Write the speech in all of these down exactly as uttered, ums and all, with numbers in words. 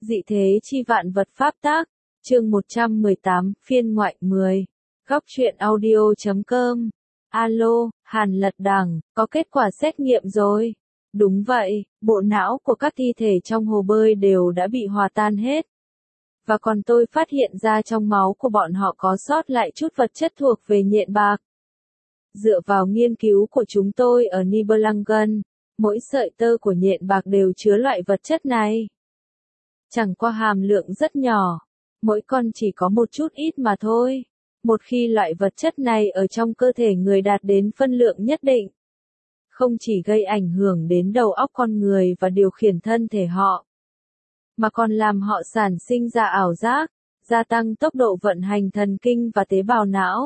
Dị thế chi vạn vật pháp tác, chương một trăm mười tám, phiên ngoại mười. Góc truyện audio chấm com. Alo, Hàn Lật Đằng, có kết quả xét nghiệm rồi. Đúng vậy, bộ não của các thi thể trong hồ bơi đều đã bị hòa tan hết. Và còn tôi phát hiện ra trong máu của bọn họ có sót lại chút vật chất thuộc về nhện bạc. Dựa vào nghiên cứu của chúng tôi ở Nibelungen, mỗi sợi tơ của nhện bạc đều chứa loại vật chất này. Chẳng qua hàm lượng rất nhỏ, mỗi con chỉ có một chút ít mà thôi. Một khi loại vật chất này ở trong cơ thể người đạt đến phân lượng nhất định, không chỉ gây ảnh hưởng đến đầu óc con người và điều khiển thân thể họ, mà còn làm họ sản sinh ra ảo giác, gia tăng tốc độ vận hành thần kinh và tế bào não,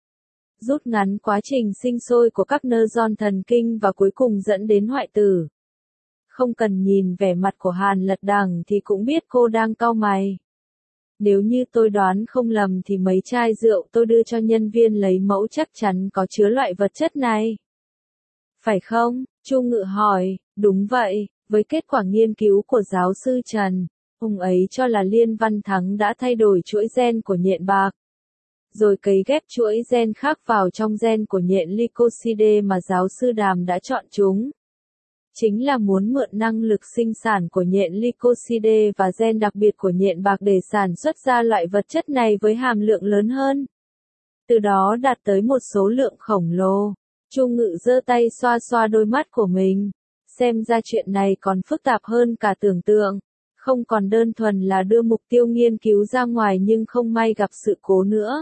rút ngắn quá trình sinh sôi của các neuron thần kinh và cuối cùng dẫn đến hoại tử. Không cần nhìn vẻ mặt của Hàn Lật Đằng thì cũng biết cô đang cau mày. Nếu như tôi đoán không lầm thì mấy chai rượu tôi đưa cho nhân viên lấy mẫu chắc chắn có chứa loại vật chất này. Phải không? Chu Ngự hỏi. Đúng vậy, với kết quả nghiên cứu của giáo sư Trần, ông ấy cho là Liên Văn Thắng đã thay đổi chuỗi gen của nhện bạc, rồi cấy ghép chuỗi gen khác vào trong gen của nhện Lycosidae mà giáo sư Đàm đã chọn chúng. Chính là muốn mượn năng lực sinh sản của nhện Lycosidae và gen đặc biệt của nhện bạc để sản xuất ra loại vật chất này với hàm lượng lớn hơn. Từ đó đạt tới một số lượng khổng lồ. Chu Ngự giơ tay xoa xoa đôi mắt của mình. Xem ra chuyện này còn phức tạp hơn cả tưởng tượng. Không còn đơn thuần là đưa mục tiêu nghiên cứu ra ngoài nhưng không may gặp sự cố nữa,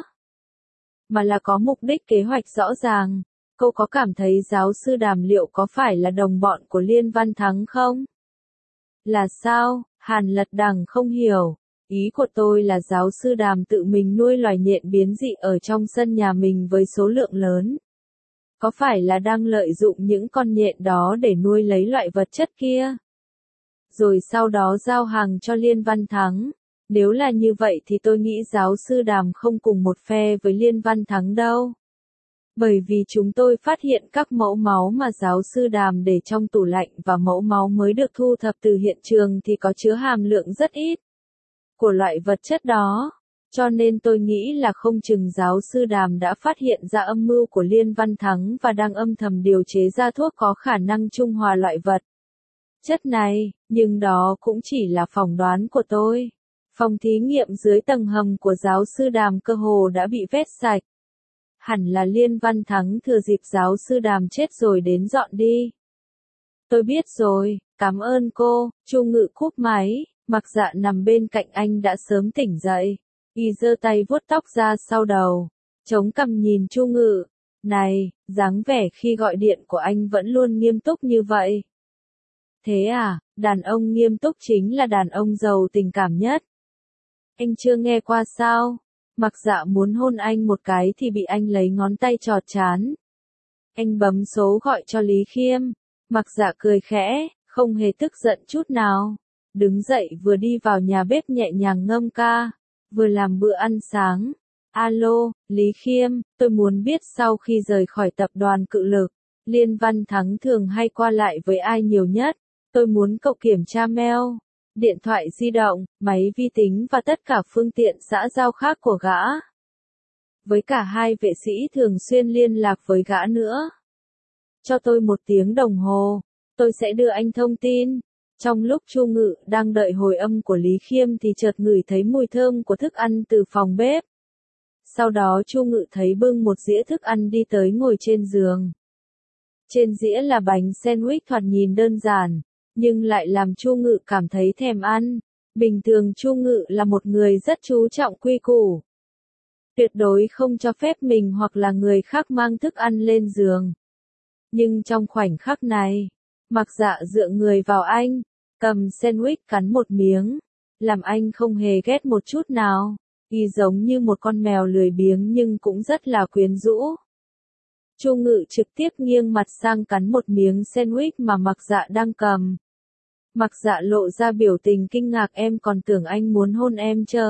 mà là có mục đích kế hoạch rõ ràng. Cô có cảm thấy giáo sư Đàm liệu có phải là đồng bọn của Liên Văn Thắng không? Là sao? Hàn Lật Đằng không hiểu. Ý của tôi là giáo sư Đàm tự mình nuôi loài nhện biến dị ở trong sân nhà mình với số lượng lớn. Có phải là đang lợi dụng những con nhện đó để nuôi lấy loại vật chất kia, rồi sau đó giao hàng cho Liên Văn Thắng? Nếu là như vậy thì tôi nghĩ giáo sư Đàm không cùng một phe với Liên Văn Thắng đâu. Bởi vì chúng tôi phát hiện các mẫu máu mà giáo sư Đàm để trong tủ lạnh và mẫu máu mới được thu thập từ hiện trường thì có chứa hàm lượng rất ít của loại vật chất đó. Cho nên tôi nghĩ là không chừng giáo sư Đàm đã phát hiện ra âm mưu của Liên Văn Thắng và đang âm thầm điều chế ra thuốc có khả năng trung hòa loại vật chất này, nhưng đó cũng chỉ là phỏng đoán của tôi. Phòng thí nghiệm dưới tầng hầm của giáo sư Đàm cơ hồ đã bị vét sạch. Hẳn là Liên Văn Thắng thừa dịp giáo sư Đàm chết rồi đến dọn đi. Tôi biết rồi, cảm ơn cô. Chu Ngự cúp máy. Mặc Dạ nằm bên cạnh anh đã sớm tỉnh dậy. Y giơ tay vuốt tóc ra sau đầu, chống cằm nhìn Chu Ngự. Này, dáng vẻ khi gọi điện của anh vẫn luôn nghiêm túc như vậy. Thế à, đàn ông nghiêm túc chính là đàn ông giàu tình cảm nhất. Anh chưa nghe qua sao? Mặc Dạ muốn hôn anh một cái thì bị anh lấy ngón tay chọt trán. Anh bấm số gọi cho Lý Khiêm. Mặc Dạ cười khẽ, không hề tức giận chút nào. Đứng dậy vừa đi vào nhà bếp nhẹ nhàng ngâm ca, vừa làm bữa ăn sáng. Alo, Lý Khiêm, tôi muốn biết sau khi rời khỏi tập đoàn Cự Lực, Liên Văn Thắng thường hay qua lại với ai nhiều nhất? Tôi muốn cậu kiểm tra mail, điện thoại di động, máy vi tính và tất cả phương tiện xã giao khác của gã. Với cả hai vệ sĩ thường xuyên liên lạc với gã nữa. Cho tôi một tiếng đồng hồ, tôi sẽ đưa anh thông tin. Trong lúc Chu Ngự đang đợi hồi âm của Lý Khiêm thì chợt ngửi thấy mùi thơm của thức ăn từ phòng bếp. Sau đó Chu Ngự thấy bưng một dĩa thức ăn đi tới ngồi trên giường. Trên dĩa là bánh sandwich thoạt nhìn đơn giản, nhưng lại làm Chu Ngự cảm thấy thèm ăn. Bình thường Chu Ngự là một người rất chú trọng quy củ, tuyệt đối không cho phép mình hoặc là người khác mang thức ăn lên giường. Nhưng trong khoảnh khắc này, Mặc Dạ dựa người vào anh, cầm sandwich cắn một miếng, làm anh không hề ghét một chút nào. Y giống như một con mèo lười biếng nhưng cũng rất là quyến rũ. Chu Ngự trực tiếp nghiêng mặt sang cắn một miếng sandwich mà Mặc Dạ đang cầm. Mặc Dạ lộ ra biểu tình kinh ngạc, em còn tưởng anh muốn hôn em chớ.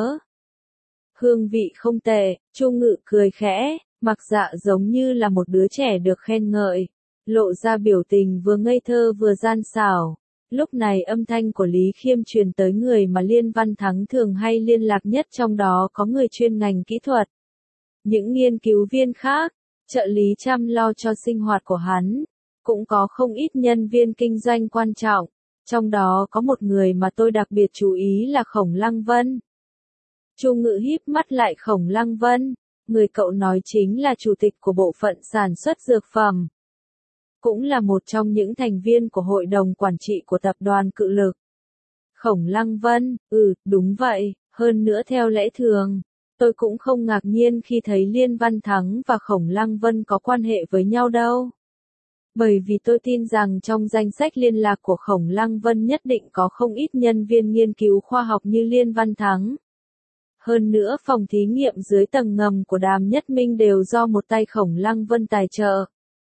Hương vị không tệ, Chu Ngự cười khẽ, Mặc Dạ giống như là một đứa trẻ được khen ngợi, lộ ra biểu tình vừa ngây thơ vừa gian xảo. Lúc này âm thanh của Lý Khiêm truyền tới người mà Liên Văn Thắng thường hay liên lạc nhất, trong đó có người chuyên ngành kỹ thuật, những nghiên cứu viên khác, trợ lý chăm lo cho sinh hoạt của hắn, cũng có không ít nhân viên kinh doanh quan trọng, trong đó có một người mà tôi đặc biệt chú ý là Khổng Lăng Vân. Chu Ngự híp mắt lại. Khổng Lăng Vân, người cậu nói chính là chủ tịch của bộ phận sản xuất dược phẩm, cũng là một trong những thành viên của hội đồng quản trị của tập đoàn Cự Lực. Khổng Lăng Vân, ừ, đúng vậy, hơn nữa theo lẽ thường, tôi cũng không ngạc nhiên khi thấy Liên Văn Thắng và Khổng Lăng Vân có quan hệ với nhau đâu. Bởi vì tôi tin rằng trong danh sách liên lạc của Khổng Lăng Vân nhất định có không ít nhân viên nghiên cứu khoa học như Liên Văn Thắng. Hơn nữa phòng thí nghiệm dưới tầng ngầm của Đàm Nhất Minh đều do một tay Khổng Lăng Vân tài trợ.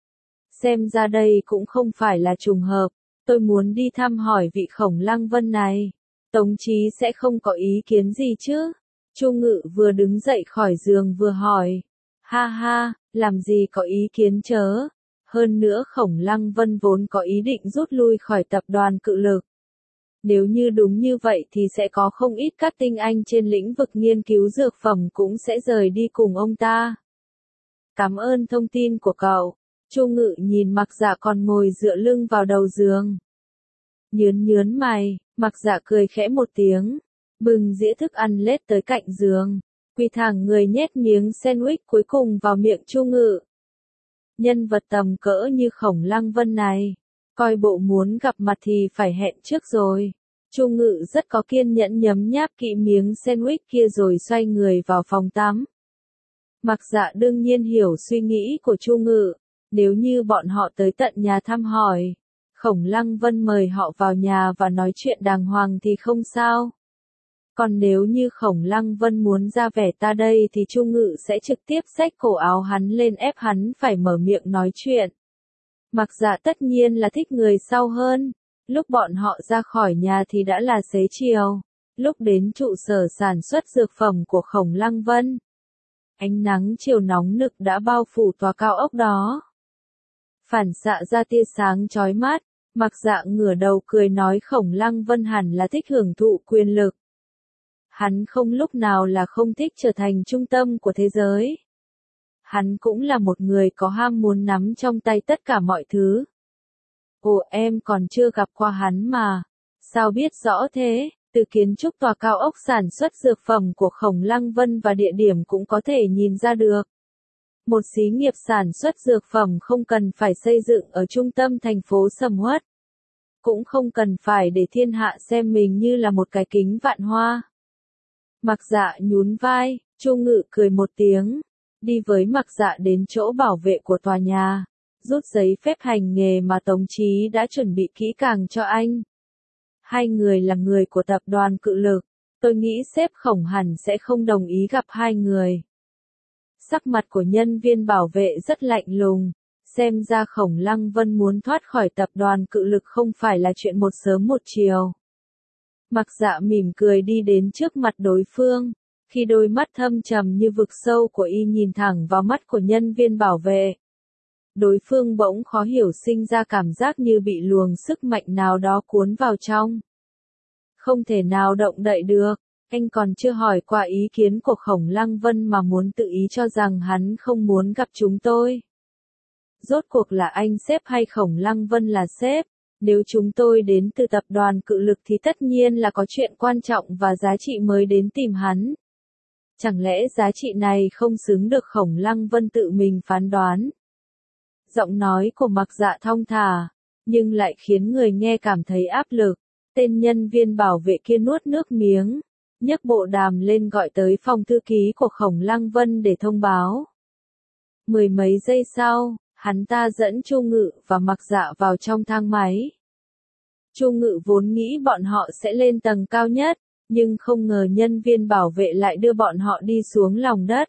Xem ra đây cũng không phải là trùng hợp, tôi muốn đi thăm hỏi vị Khổng Lăng Vân này. Tống Chí sẽ không có ý kiến gì chứ? Chu Ngự vừa đứng dậy khỏi giường vừa hỏi. Ha ha, làm gì có ý kiến chớ? Hơn nữa Khổng Lăng Vân vốn có ý định rút lui khỏi tập đoàn Cự Lực. Nếu như đúng như vậy thì sẽ có không ít các tinh anh trên lĩnh vực nghiên cứu dược phẩm cũng sẽ rời đi cùng ông ta. Cảm ơn thông tin của cậu. Chu Ngự nhìn Mặc Dạ còn ngồi dựa lưng vào đầu giường. Nhớn nhớn mày, Mặc Dạ cười khẽ một tiếng, bưng dĩa thức ăn lết tới cạnh giường, quỳ thẳng người nhét miếng sandwich cuối cùng vào miệng Chu Ngự. Nhân vật tầm cỡ như Khổng Lăng Vân này, coi bộ muốn gặp mặt thì phải hẹn trước rồi. Chu Ngự rất có kiên nhẫn nhấm nháp kỹ miếng sandwich kia rồi xoay người vào phòng tắm. Mặc Dạ đương nhiên hiểu suy nghĩ của Chu Ngự, nếu như bọn họ tới tận nhà thăm hỏi, Khổng Lăng Vân mời họ vào nhà và nói chuyện đàng hoàng thì không sao. Còn nếu như Khổng Lăng Vân muốn ra vẻ ta đây thì Chu Ngự sẽ trực tiếp xách cổ áo hắn lên ép hắn phải mở miệng nói chuyện. Mặc Dạ tất nhiên là thích người sau hơn. Lúc bọn họ ra khỏi nhà thì đã là xế chiều. Lúc đến trụ sở sản xuất dược phẩm của Khổng Lăng Vân, ánh nắng chiều nóng nực đã bao phủ tòa cao ốc đó. Phản xạ ra tia sáng chói mắt, Mặc Dạ ngửa đầu cười nói Khổng Lăng Vân hẳn là thích hưởng thụ quyền lực. Hắn không lúc nào là không thích trở thành trung tâm của thế giới. Hắn cũng là một người có ham muốn nắm trong tay tất cả mọi thứ. Ồ, em còn chưa gặp qua hắn mà. Sao biết rõ thế? Từ kiến trúc tòa cao ốc sản xuất dược phẩm của Khổng Lăng Vân và địa điểm cũng có thể nhìn ra được. Một xí nghiệp sản xuất dược phẩm không cần phải xây dựng ở trung tâm thành phố sầm uất. Cũng không cần phải để thiên hạ xem mình như là một cái kính vạn hoa. Mặc Dạ nhún vai, Chu Ngự cười một tiếng, đi với Mặc Dạ đến chỗ bảo vệ của tòa nhà, rút giấy phép hành nghề mà Tống Chí đã chuẩn bị kỹ càng cho anh. Hai người là người của tập đoàn Cự Lực, tôi nghĩ sếp Khổng hẳn sẽ không đồng ý gặp hai người. Sắc mặt của nhân viên bảo vệ rất lạnh lùng, xem ra Khổng Lăng Vân muốn thoát khỏi tập đoàn Cự Lực không phải là chuyện một sớm một chiều. Mặc Dạ mỉm cười đi đến trước mặt đối phương, khi đôi mắt thâm trầm như vực sâu của y nhìn thẳng vào mắt của nhân viên bảo vệ. Đối phương bỗng khó hiểu sinh ra cảm giác như bị luồng sức mạnh nào đó cuốn vào trong. Không thể nào động đậy được, anh còn chưa hỏi qua ý kiến của Khổng Lăng Vân mà muốn tự ý cho rằng hắn không muốn gặp chúng tôi. Rốt cuộc là anh sếp hay Khổng Lăng Vân là sếp? Nếu chúng tôi đến từ tập đoàn Cự Lực thì tất nhiên là có chuyện quan trọng và giá trị mới đến tìm hắn. Chẳng lẽ giá trị này không xứng được Khổng Lăng Vân tự mình phán đoán? Giọng nói của Mặc Dạ thong thả, nhưng lại khiến người nghe cảm thấy áp lực. Tên nhân viên bảo vệ kia nuốt nước miếng, nhấc bộ đàm lên gọi tới phòng thư ký của Khổng Lăng Vân để thông báo. Mười mấy giây sau, hắn ta dẫn Chu Ngự và Mặc Dạ vào trong thang máy. Chu Ngự vốn nghĩ bọn họ sẽ lên tầng cao nhất, nhưng không ngờ nhân viên bảo vệ lại đưa bọn họ đi xuống lòng đất.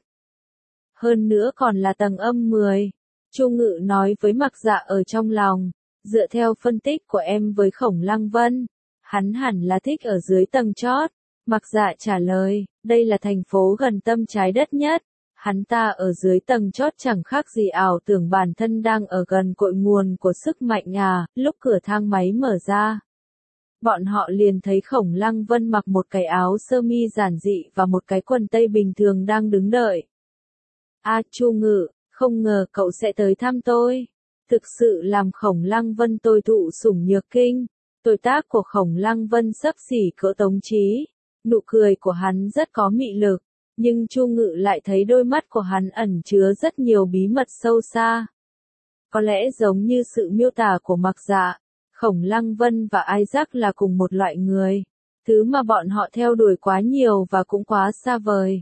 Hơn nữa còn là tầng âm mười. Chu Ngự nói với Mặc Dạ ở trong lòng, dựa theo phân tích của em với Khổng Lăng Vân, hắn hẳn là thích ở dưới tầng chót. Mặc Dạ trả lời, đây là thành phố gần tâm trái đất nhất. Hắn ta ở dưới tầng chót chẳng khác gì ảo tưởng bản thân đang ở gần cội nguồn của sức mạnh à. Lúc cửa thang máy mở ra, bọn họ liền thấy Khổng Lăng Vân mặc một cái áo sơ mi giản dị và một cái quần tây bình thường đang đứng đợi. A Chu Ngự, không ngờ cậu sẽ tới thăm tôi. Thực sự làm Khổng Lăng Vân tôi thụ sủng nhược kinh. Tuổi tác của Khổng Lăng Vân xấp xỉ cỡ Tống Chí. Nụ cười của hắn rất có mị lực, nhưng Chu Ngự lại thấy đôi mắt của hắn ẩn chứa rất nhiều bí mật sâu xa. Có lẽ giống như sự miêu tả của Mặc Dạ, Khổng Lăng Vân và Isaac là cùng một loại người, thứ mà bọn họ theo đuổi quá nhiều và cũng quá xa vời.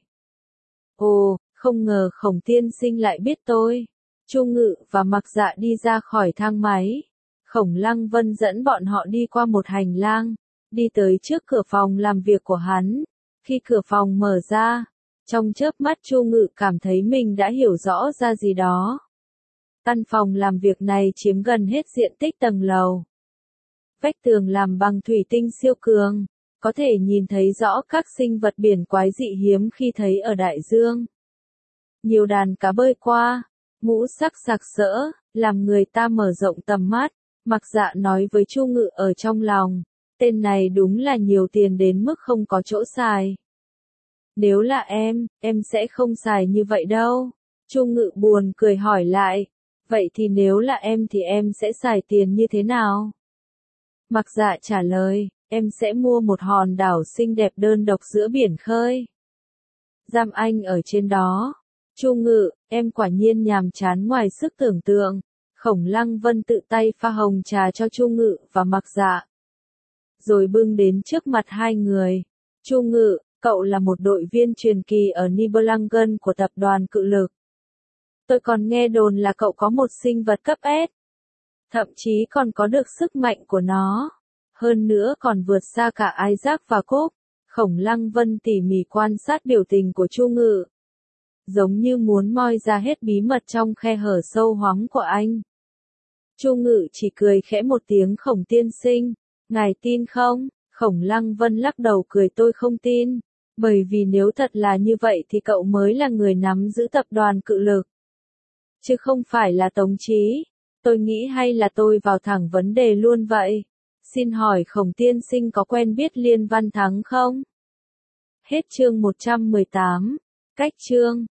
Ồ, không ngờ Khổng tiên sinh lại biết tôi. Chu Ngự và Mặc Dạ đi ra khỏi thang máy. Khổng Lăng Vân dẫn bọn họ đi qua một hành lang, đi tới trước cửa phòng làm việc của hắn. Khi cửa phòng mở ra, trong chớp mắt Chu Ngự cảm thấy mình đã hiểu rõ ra gì đó. Căn phòng làm việc này chiếm gần hết diện tích tầng lầu. Vách tường làm bằng thủy tinh siêu cường, có thể nhìn thấy rõ các sinh vật biển quái dị hiếm khi thấy ở đại dương. Nhiều đàn cá bơi qua, ngũ sắc sặc sỡ, làm người ta mở rộng tầm mắt. Mặc Dạ nói với Chu Ngự ở trong lòng, tên này đúng là nhiều tiền đến mức không có chỗ xài. Nếu là em, em sẽ không xài như vậy đâu. Chu Ngự buồn cười hỏi lại, vậy thì nếu là em thì em sẽ xài tiền như thế nào? Mặc Dạ trả lời, em sẽ mua một hòn đảo xinh đẹp đơn độc giữa biển khơi. Giam anh ở trên đó. Chu Ngự, em quả nhiên nhàm chán ngoài sức tưởng tượng. Khổng Lăng Vân tự tay pha hồng trà cho Chu Ngự và Mặc Dạ, rồi bưng đến trước mặt hai người. Chu Ngự, cậu là một đội viên truyền kỳ ở Nibelungen của tập đoàn Cự Lực. Tôi còn nghe đồn là cậu có một sinh vật cấp S. Thậm chí còn có được sức mạnh của nó. Hơn nữa còn vượt xa cả Isaac và Cốp. Khổng Lăng Vân tỉ mỉ quan sát biểu tình của Chu Ngự, giống như muốn moi ra hết bí mật trong khe hở sâu hoắm của anh. Chu Ngự chỉ cười khẽ một tiếng. Khổng tiên sinh, ngài tin không? Khổng Lăng Vân lắc đầu cười, tôi không tin, bởi vì nếu thật là như vậy thì cậu mới là người nắm giữ tập đoàn Cự Lực, chứ không phải là Tống Chí. Tôi nghĩ hay là tôi vào thẳng vấn đề luôn vậy. Xin hỏi Khổng tiên sinh có quen biết Liên Văn Thắng không? Hết chương một trăm mười tám. Cách chương